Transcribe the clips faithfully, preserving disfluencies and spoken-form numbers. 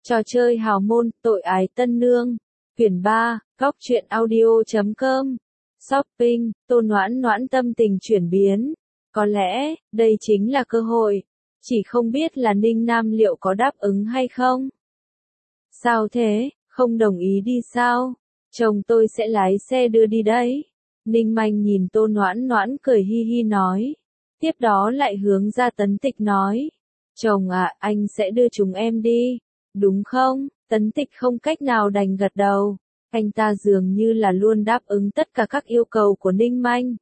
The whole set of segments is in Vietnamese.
Trò chơi hào môn, tội ái tân nương. Quyển ba, góc truyện audio chấm com. Shopping, Tô Noãn Noãn tâm tình chuyển biến. Có lẽ, đây chính là cơ hội. Chỉ không biết là Ninh Nam liệu có đáp ứng hay không? Sao thế, không đồng ý đi sao? Chồng tôi sẽ lái xe đưa đi đấy. Ninh Manh nhìn Tô Noãn Noãn cười hi hi nói. Tiếp đó lại hướng ra Tấn Tịch nói. Chồng ạ, anh sẽ đưa chúng em đi. Đúng không? Tấn Tịch không cách nào đành gật đầu. Anh ta dường như là luôn đáp ứng tất cả các yêu cầu của Ninh Manh.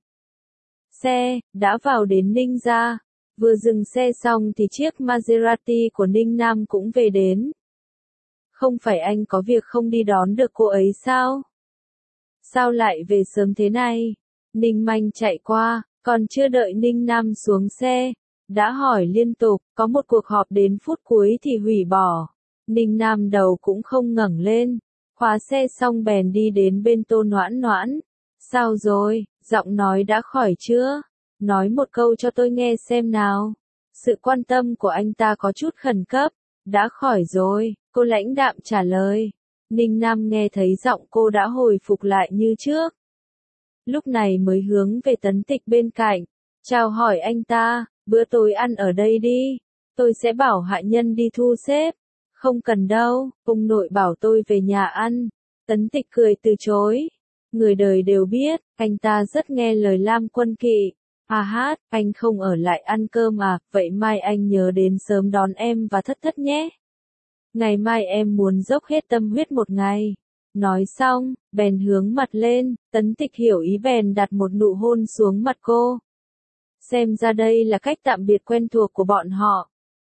Xe, đã vào đến Ninh gia. Vừa dừng xe xong thì chiếc Maserati của Ninh Nam cũng về đến. Không phải anh có việc không đi đón được cô ấy sao? Sao lại về sớm thế này? Ninh Manh chạy qua, còn chưa đợi Ninh Nam xuống xe. Đã hỏi liên tục, có một cuộc họp đến phút cuối thì hủy bỏ. Ninh Nam đầu cũng không ngẩng lên. Khóa xe xong bèn đi đến bên Tô Noãn Noãn. Sao rồi, giọng nói đã khỏi chưa? Nói một câu cho tôi nghe xem nào. Sự quan tâm của anh ta có chút khẩn cấp. Đã khỏi rồi, cô lãnh đạm trả lời. Ninh Nam nghe thấy giọng cô đã hồi phục lại như trước. Lúc này mới hướng về Tấn Tịch bên cạnh. Chào hỏi anh ta, bữa tối ăn ở đây đi. Tôi sẽ bảo hạ nhân đi thu xếp. Không cần đâu, ông nội bảo tôi về nhà ăn. Tấn Tịch cười từ chối. Người đời đều biết, anh ta rất nghe lời Lam Quân Kỵ. À hát, anh không ở lại ăn cơm à, vậy mai anh nhớ đến sớm đón em và Thất Thất nhé. Ngày mai em muốn dốc hết tâm huyết một ngày. Nói xong, bèn hướng mặt lên, Tấn Tịch hiểu ý bèn đặt một nụ hôn xuống mặt cô. Xem ra đây là cách tạm biệt quen thuộc của bọn họ.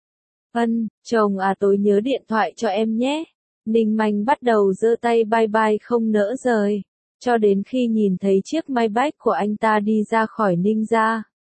Ân, chồng à tôi nhớ điện thoại cho em nhé. Ninh Manh bắt đầu giơ tay bye bye không nỡ rời. Cho đến khi nhìn thấy chiếc Maybach của anh ta đi ra khỏi Ninh gia.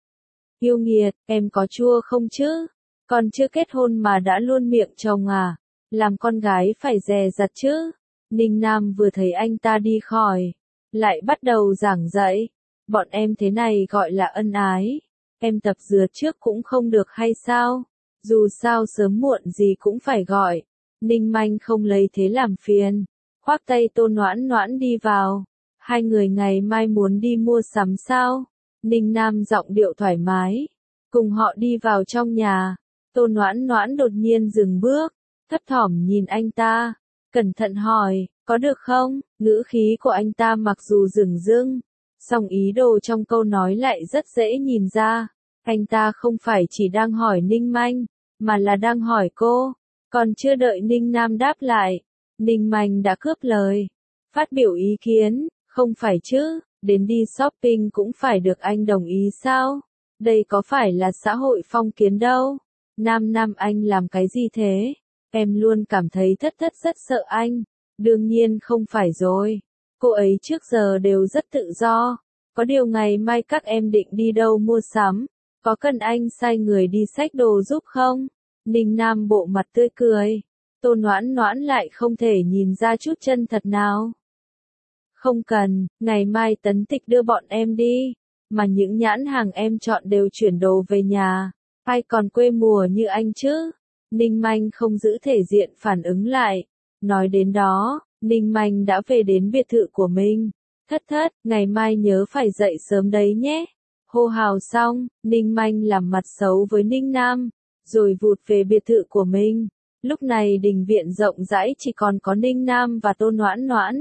Yêu nghiệt, em có chua không chứ? Còn chưa kết hôn mà đã luôn miệng chồng à? Làm con gái phải dè dặt chứ? Ninh Nam vừa thấy anh ta đi khỏi. Lại bắt đầu giảng dạy. Bọn em thế này gọi là ân ái. Em tập dượt trước cũng không được hay sao? Dù sao sớm muộn gì cũng phải gọi. Ninh Manh không lấy thế làm phiền. Khoác tay Tô Noãn Noãn đi vào. Hai người ngày mai muốn đi mua sắm sao? Ninh Nam giọng điệu thoải mái. Cùng họ đi vào trong nhà. Tô Noãn Noãn đột nhiên dừng bước. Thấp thỏm nhìn anh ta. Cẩn thận hỏi, có được không? Ngữ khí của anh ta mặc dù dửng dưng. Song ý đồ trong câu nói lại rất dễ nhìn ra. Anh ta không phải chỉ đang hỏi Ninh Manh, mà là đang hỏi cô. Còn chưa đợi Ninh Nam đáp lại. Ninh Manh đã cướp lời. Phát biểu ý kiến, không phải chứ, đến đi shopping cũng phải được anh đồng ý sao? Đây có phải là xã hội phong kiến đâu? Nam Nam anh làm cái gì thế? Em luôn cảm thấy Thất Thất rất sợ anh. Đương nhiên không phải rồi. Cô ấy trước giờ đều rất tự do. Có điều ngày mai các em định đi đâu mua sắm? Có cần anh sai người đi xách đồ giúp không? Ninh Nam bộ mặt tươi cười. Tô Noãn Noãn lại không thể nhìn ra chút chân thật nào. Không cần, ngày mai Tấn Tịch đưa bọn em đi. Mà những nhãn hàng em chọn đều chuyển đồ về nhà. Ai còn quê mùa như anh chứ? Ninh Manh không giữ thể diện phản ứng lại. Nói đến đó, Ninh Manh đã về đến biệt thự của mình. Thất Thất, ngày mai nhớ phải dậy sớm đấy nhé. Hô hào xong, Ninh Manh làm mặt xấu với Ninh Nam, rồi vụt về biệt thự của mình. Lúc này đình viện rộng rãi chỉ còn có Ninh Nam và Tô Noãn Noãn.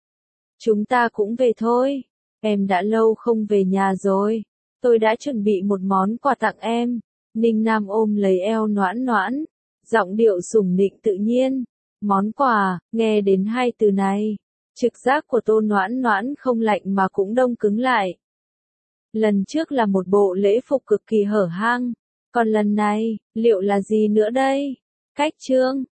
Chúng ta cũng về thôi. Em đã lâu không về nhà rồi. Tôi đã chuẩn bị một món quà tặng em. Ninh Nam ôm lấy eo Noãn Noãn. Giọng điệu sủng nịnh tự nhiên. Món quà, nghe đến hai từ này. Trực giác của Tô Noãn Noãn không lạnh mà cũng đông cứng lại. Lần trước là một bộ lễ phục cực kỳ hở hang. Còn lần này, liệu là gì nữa đây? Cách chương,